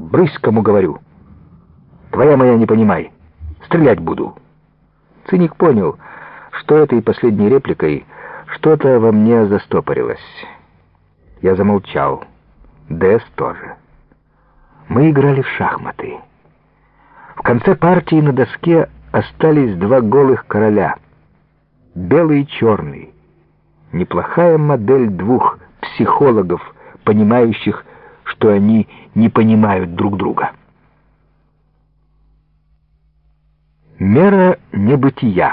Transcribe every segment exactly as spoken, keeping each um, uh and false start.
Брысь, кому говорю. Твоя моя не понимай. Стрелять буду. Циник понял, что этой последней репликой что-то во мне застопорилось. Я замолчал. Дэс тоже. Мы играли в шахматы. В конце партии на доске остались два голых короля. Белый и черный. Неплохая модель двух психологов, понимающих, что они не понимают друг друга. Мера небытия.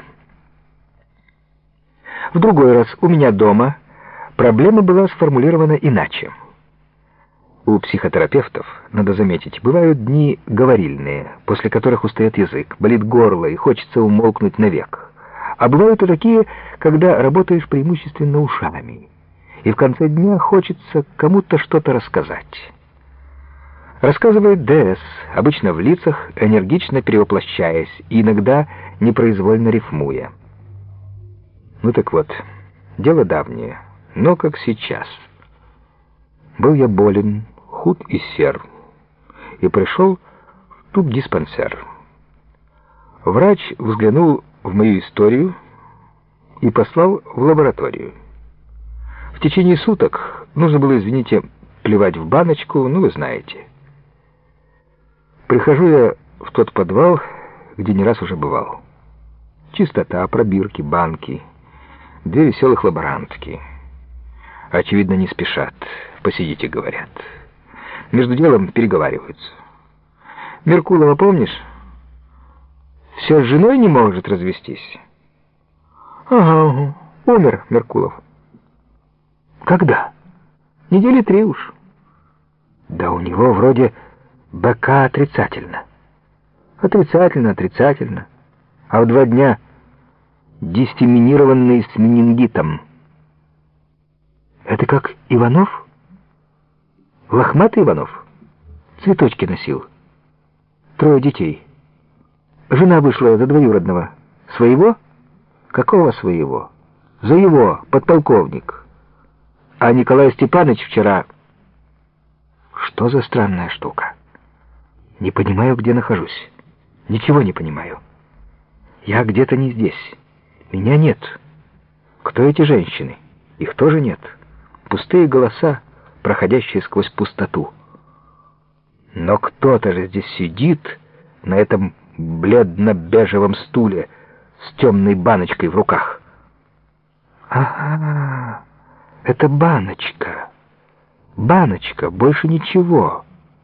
В другой раз у меня дома проблема была сформулирована иначе. У психотерапевтов, надо заметить, бывают дни говорильные, после которых устает язык, болит горло и хочется умолкнуть навек. А бывают и такие, когда работаешь преимущественно ушами, и в конце дня хочется кому-то что-то рассказать. Рассказывает Дэс, обычно в лицах, энергично перевоплощаясь, и иногда непроизвольно рифмуя. Ну так вот, дело давнее, но как сейчас. Был я болен, худ и сер, и пришел в тубдиспансер. Врач взглянул в мою историю и послал в лабораторию. В течение суток нужно было, извините, плевать в баночку, ну вы знаете. Прихожу я в тот подвал, где не раз уже бывал. Чистота, пробирки, банки, две веселых лаборантки. Очевидно, не спешат. Посидите, говорят. Между делом переговариваются. Меркулова помнишь? Все с женой не может развестись. Ага, умер Меркулов. Когда? Недели три уж. Да у него вроде БК отрицательно. Отрицательно, отрицательно. А в два дня дистеминированный с менингитом. Это как Иванов? Лохматый Иванов? Цветочки носил. Трое детей. Жена вышла за двоюродного. Своего? Какого своего? За его, подполковник. А Николай Степанович вчера... Что за странная штука? Не понимаю, где нахожусь. Ничего не понимаю. Я где-то не здесь. Меня нет. Кто эти женщины? Их тоже нет. Пустые голоса, проходящие сквозь пустоту. Но кто-то же здесь сидит на этом бледно-бежевом стуле с темной баночкой в руках. Ага, это баночка. Баночка, больше ничего.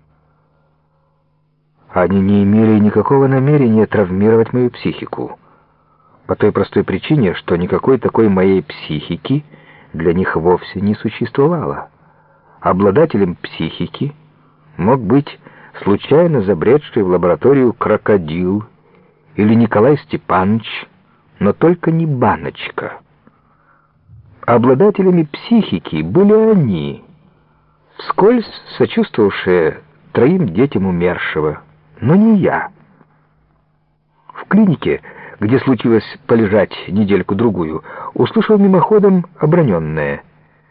Они не имели никакого намерения травмировать мою психику. По той простой причине, что никакой такой моей психики для них вовсе не существовало. Обладателем психики мог быть случайно забредший в лабораторию крокодил или Николай Степанович, но только не баночка. Обладателями психики были они, вскользь сочувствовавшие троим детям умершего, но не я. В клинике, где случилось полежать недельку-другую, услышал мимоходом оброненное.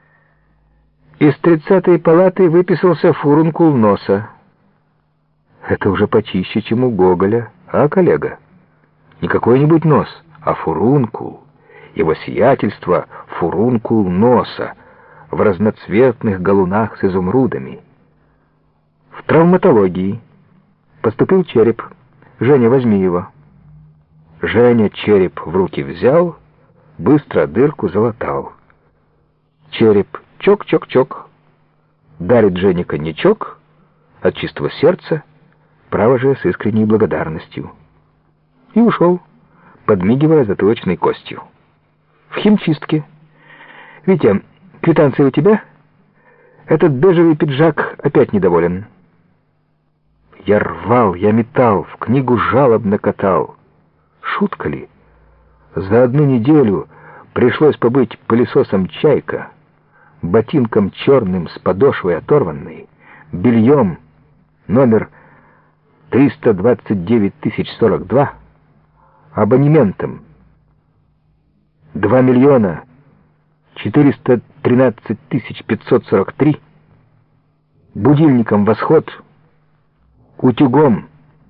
Из тридцатой палаты выписался фурункул носа. Это уже почище, чем у Гоголя, а, коллега? Не какой-нибудь нос, а фурункул. Его сиятельство — фурункул носа в разноцветных галунах с изумрудами. В травматологии поступил череп. Женя, возьми его. Женя череп в руки взял, быстро дырку залатал. Череп чок-чок-чок. Дарит Жене коньячок от чистого сердца, право же с искренней благодарностью. И ушел, подмигивая затылочной костью. В химчистке. Витя, квитанция у тебя? Этот бежевый пиджак опять недоволен. Я рвал, я метал, в книгу жалобно катал. Шутка ли? За одну неделю пришлось побыть пылесосом «Чайка», ботинком черным с подошвой оторванной, бельем номер триста двадцать девять тысяч сорок два, абонементом два миллиона четыреста тринадцать тысяч пятьсот сорок три, будильником «Восход», утюгом.